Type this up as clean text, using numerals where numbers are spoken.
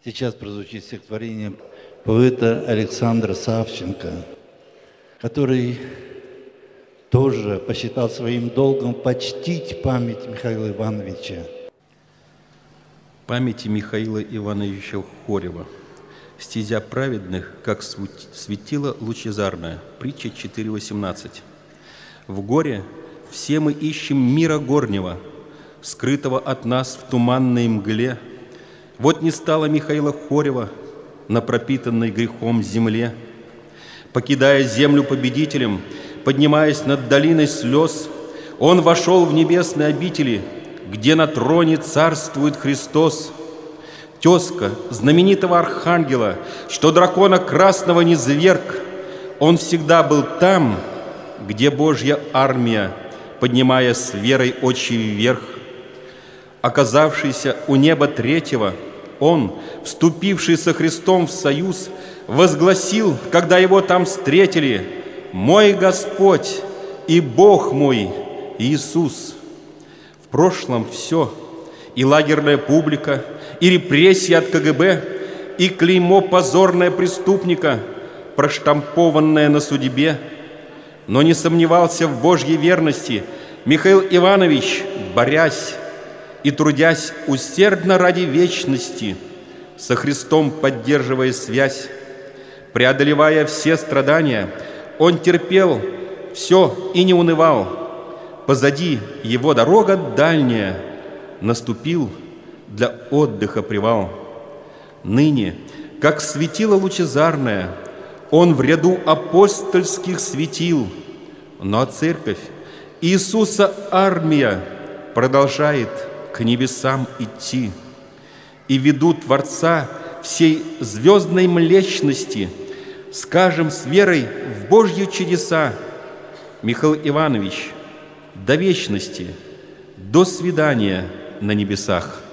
Сейчас прозвучит стихотворение поэта Александра Савченко, который тоже посчитал своим долгом почтить память Михаила Ивановича. Памяти Михаила Ивановича Хорева. Стезя праведных, как светило лучезарное. Притча 4:18. В горе все мы ищем мира горнего, скрытого от нас в туманной мгле. Вот не стало Михаила Хорева на пропитанной грехом земле. Покидая землю победителем, поднимаясь над долиной слез, он вошел в небесные обители, где на троне царствует Христос. Тезка знаменитого архангела, что дракона красного не зверг, он всегда был там, где Божья армия, поднимая с верой очи вверх. Оказавшийся у неба третьего, он, вступивший со Христом в союз, возгласил, когда его там встретили: «Мой Господь и Бог мой Иисус». В прошлом все, и лагерная публика, и репрессии от КГБ, и клеймо позорное преступника, проштампованное на судьбе. Но не сомневался в Божьей верности Михаил Иванович, борясь и трудясь усердно ради вечности, со Христом поддерживая связь. Преодолевая все страдания, он терпел все и не унывал. Позади его дорога дальняя, наступил для отдыха привал. Ныне, как светило лучезарное, он в ряду апостольских светил, но церковь, Иисуса армия, продолжает к небесам идти. И ввиду Творца всей звездной млечности скажем с верой в Божьи чудеса: Михаил Иванович, до вечности, до свидания на небесах.